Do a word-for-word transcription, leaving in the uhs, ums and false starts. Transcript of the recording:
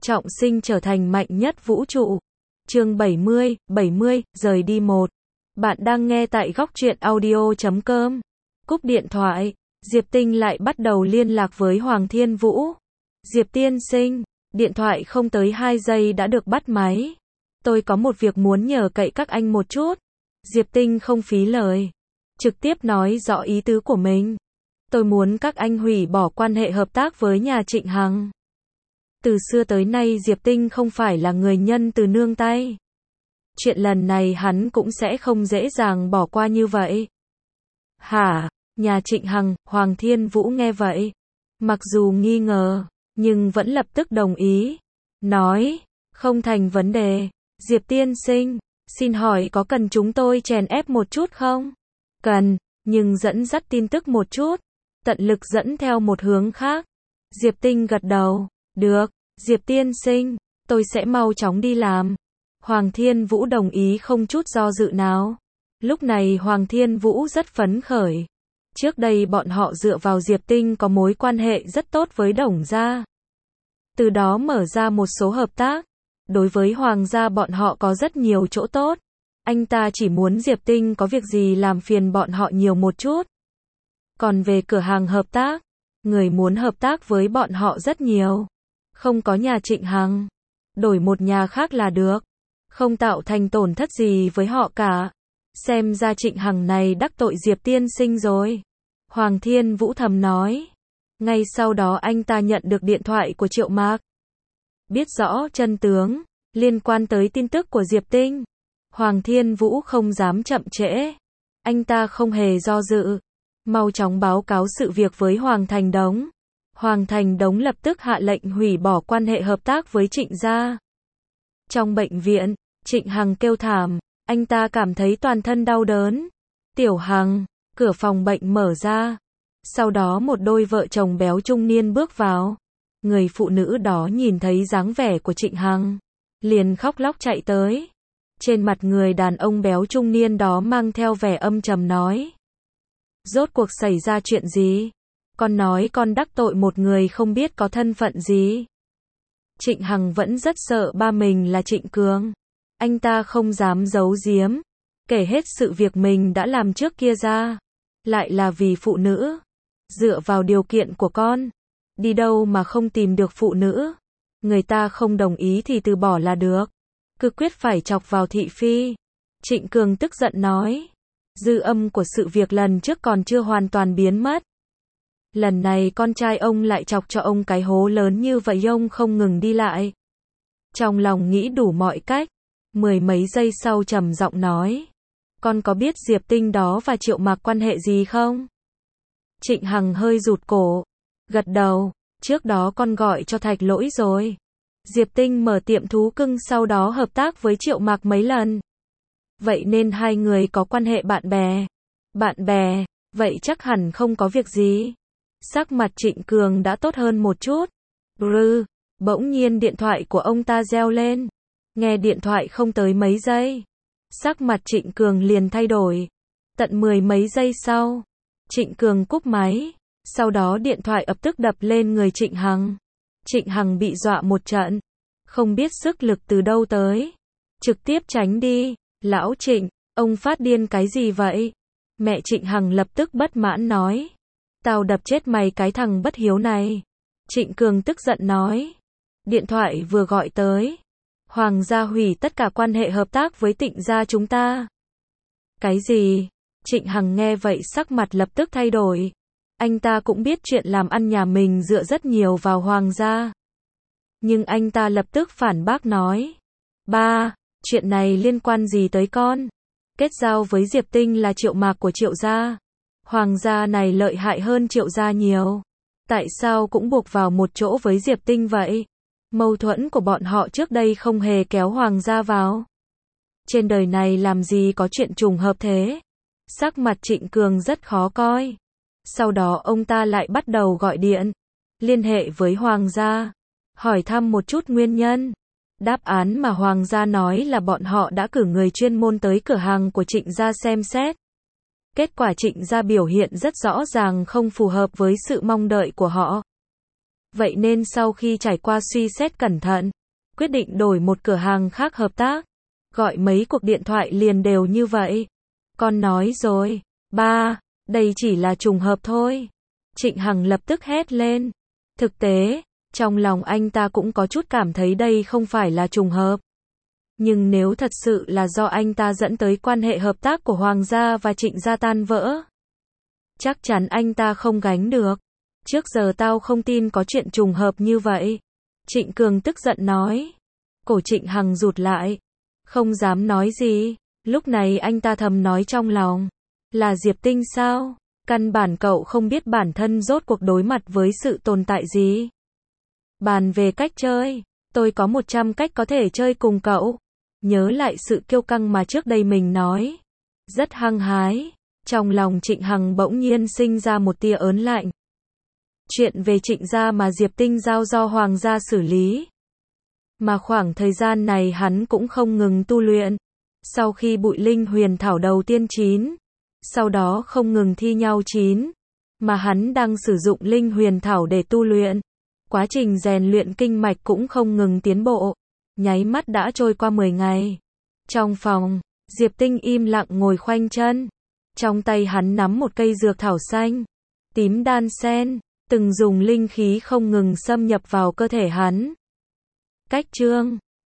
trọng sinh trở thành mạnh nhất vũ trụ. Chương bảy mươi, bảy mươi, rời đi một. Bạn đang nghe tại góc truyện audio chấm com. Cúp điện thoại, Diệp Tinh lại bắt đầu liên lạc với Hoàng Thiên Vũ. Diệp tiên sinh, điện thoại không tới hai giây đã được bắt máy. Tôi có một việc muốn nhờ cậy các anh một chút. Diệp Tinh không phí lời, trực tiếp nói rõ ý tứ của mình. Tôi muốn các anh hủy bỏ quan hệ hợp tác với nhà Trịnh Hằng. Từ xưa tới nay Diệp Tinh không phải là người nhân từ nương tay. Chuyện lần này hắn cũng sẽ không dễ dàng bỏ qua như vậy. Hả? Nhà Trịnh Hằng, Hoàng Thiên Vũ nghe vậy, mặc dù nghi ngờ, nhưng vẫn lập tức đồng ý. Nói, không thành vấn đề. Diệp tiên sinh, xin hỏi có cần chúng tôi chèn ép một chút không? Cần, nhưng dẫn dắt tin tức một chút. Tận lực dẫn theo một hướng khác. Diệp Tinh gật đầu. Được, Diệp tiên sinh, tôi sẽ mau chóng đi làm. Hoàng Thiên Vũ đồng ý không chút do dự nào. Lúc này Hoàng Thiên Vũ rất phấn khởi. Trước đây bọn họ dựa vào Diệp Tinh có mối quan hệ rất tốt với Đổng gia. Từ đó mở ra một số hợp tác. Đối với Hoàng gia bọn họ có rất nhiều chỗ tốt. Anh ta chỉ muốn Diệp Tinh có việc gì làm phiền bọn họ nhiều một chút. Còn về cửa hàng hợp tác, người muốn hợp tác với bọn họ rất nhiều. Không có nhà Trịnh Hằng, đổi một nhà khác là được. Không tạo thành tổn thất gì với họ cả. Xem ra Trịnh Hằng này đắc tội Diệp tiên sinh rồi. Hoàng Thiên Vũ thầm nói. Ngay sau đó anh ta nhận được điện thoại của Triệu Mạc. Biết rõ chân tướng liên quan tới tin tức của Diệp Tinh, Hoàng Thiên Vũ không dám chậm trễ. Anh ta không hề do dự, mau chóng báo cáo sự việc với Hoàng Thành Đống. Hoàng Thành Đống lập tức hạ lệnh hủy bỏ quan hệ hợp tác với Trịnh gia. Trong bệnh viện, Trịnh Hằng kêu thảm, anh ta cảm thấy toàn thân đau đớn. Tiểu Hằng, cửa phòng bệnh mở ra. Sau đó một đôi vợ chồng béo trung niên bước vào. Người phụ nữ đó nhìn thấy dáng vẻ của Trịnh Hằng, liền khóc lóc chạy tới. Trên mặt người đàn ông béo trung niên đó mang theo vẻ âm trầm nói. Rốt cuộc xảy ra chuyện gì? Con nói con đắc tội một người không biết có thân phận gì. Trịnh Hằng vẫn rất sợ ba mình là Trịnh Cường. Anh ta không dám giấu giếm, kể hết sự việc mình đã làm trước kia ra. Lại là vì phụ nữ. Dựa vào điều kiện của con, đi đâu mà không tìm được phụ nữ. Người ta không đồng ý thì từ bỏ là được. Cứ quyết phải chọc vào thị phi. Trịnh Cường tức giận nói. Dư âm của sự việc lần trước còn chưa hoàn toàn biến mất. Lần này con trai ông lại chọc cho ông cái hố lớn như vậy, ông không ngừng đi lại. Trong lòng nghĩ đủ mọi cách. Mười mấy giây sau trầm giọng nói. Con có biết Diệp Tinh đó và Triệu Mạc quan hệ gì không? Trịnh Hằng hơi rụt cổ. Gật đầu. Trước đó con gọi cho Thạch Lỗi rồi. Diệp Tinh mở tiệm thú cưng sau đó hợp tác với Triệu Mạc mấy lần. Vậy nên hai người có quan hệ bạn bè. Bạn bè, vậy chắc hẳn không có việc gì. Sắc mặt Trịnh Cường đã tốt hơn một chút. Rư, bỗng nhiên điện thoại của ông ta reo lên. Nghe điện thoại không tới mấy giây. Sắc mặt Trịnh Cường liền thay đổi. Tận mười mấy giây sau, Trịnh Cường cúp máy. Sau đó điện thoại ập tức đập lên người Trịnh Hằng. Trịnh Hằng bị dọa một trận. Không biết sức lực từ đâu tới. Trực tiếp tránh đi. Lão Trịnh, ông phát điên cái gì vậy? Mẹ Trịnh Hằng lập tức bất mãn nói. Tao đập chết mày cái thằng bất hiếu này. Trịnh Cường tức giận nói. Điện thoại vừa gọi tới. Hoàng gia hủy tất cả quan hệ hợp tác với Tịnh gia chúng ta. Cái gì? Trịnh Hằng nghe vậy sắc mặt lập tức thay đổi. Anh ta cũng biết chuyện làm ăn nhà mình dựa rất nhiều vào Hoàng gia. Nhưng anh ta lập tức phản bác nói. Ba, chuyện này liên quan gì tới con? Kết giao với Diệp Tinh là Triệu Mạc của Triệu gia. Hoàng gia này lợi hại hơn Triệu gia nhiều. Tại sao cũng buộc vào một chỗ với Diệp Tinh vậy? Mâu thuẫn của bọn họ trước đây không hề kéo Hoàng gia vào. Trên đời này làm gì có chuyện trùng hợp thế? Sắc mặt Trịnh Cường rất khó coi. Sau đó ông ta lại bắt đầu gọi điện, liên hệ với Hoàng gia, hỏi thăm một chút nguyên nhân. Đáp án mà Hoàng gia nói là bọn họ đã cử người chuyên môn tới cửa hàng của Trịnh gia xem xét. Kết quả Trịnh gia biểu hiện rất rõ ràng không phù hợp với sự mong đợi của họ. Vậy nên sau khi trải qua suy xét cẩn thận, quyết định đổi một cửa hàng khác hợp tác. Gọi mấy cuộc điện thoại liền đều như vậy. Con nói rồi, ba, đây chỉ là trùng hợp thôi. Trịnh Hằng lập tức hét lên. Thực tế, trong lòng anh ta cũng có chút cảm thấy đây không phải là trùng hợp. Nhưng nếu thật sự là do anh ta dẫn tới quan hệ hợp tác của Hoàng gia và Trịnh gia tan vỡ, chắc chắn anh ta không gánh được. Trước giờ tao không tin có chuyện trùng hợp như vậy. Trịnh Cường tức giận nói. Cổ Trịnh Hằng rụt lại, không dám nói gì. Lúc này anh ta thầm nói trong lòng. Là Diệp Tinh sao? Căn bản cậu không biết bản thân rốt cuộc đối mặt với sự tồn tại gì. Bàn về cách chơi, tôi có một trăm cách có thể chơi cùng cậu. Nhớ lại sự kiêu căng mà trước đây mình nói. Rất hăng hái. Trong lòng Trịnh Hằng bỗng nhiên sinh ra một tia ớn lạnh. Chuyện về Trịnh gia mà Diệp Tinh giao do Hoàng gia xử lý. Mà khoảng thời gian này hắn cũng không ngừng tu luyện. Sau khi bụi linh huyền thảo đầu tiên chín, sau đó không ngừng thi nhau chín, mà hắn đang sử dụng linh huyền thảo để tu luyện. Quá trình rèn luyện kinh mạch cũng không ngừng tiến bộ. Nháy mắt đã trôi qua mười ngày. Trong phòng, Diệp Tinh im lặng ngồi khoanh chân. Trong tay hắn nắm một cây dược thảo xanh, tím đan sen, từng dùng linh khí không ngừng xâm nhập vào cơ thể hắn. Cách chương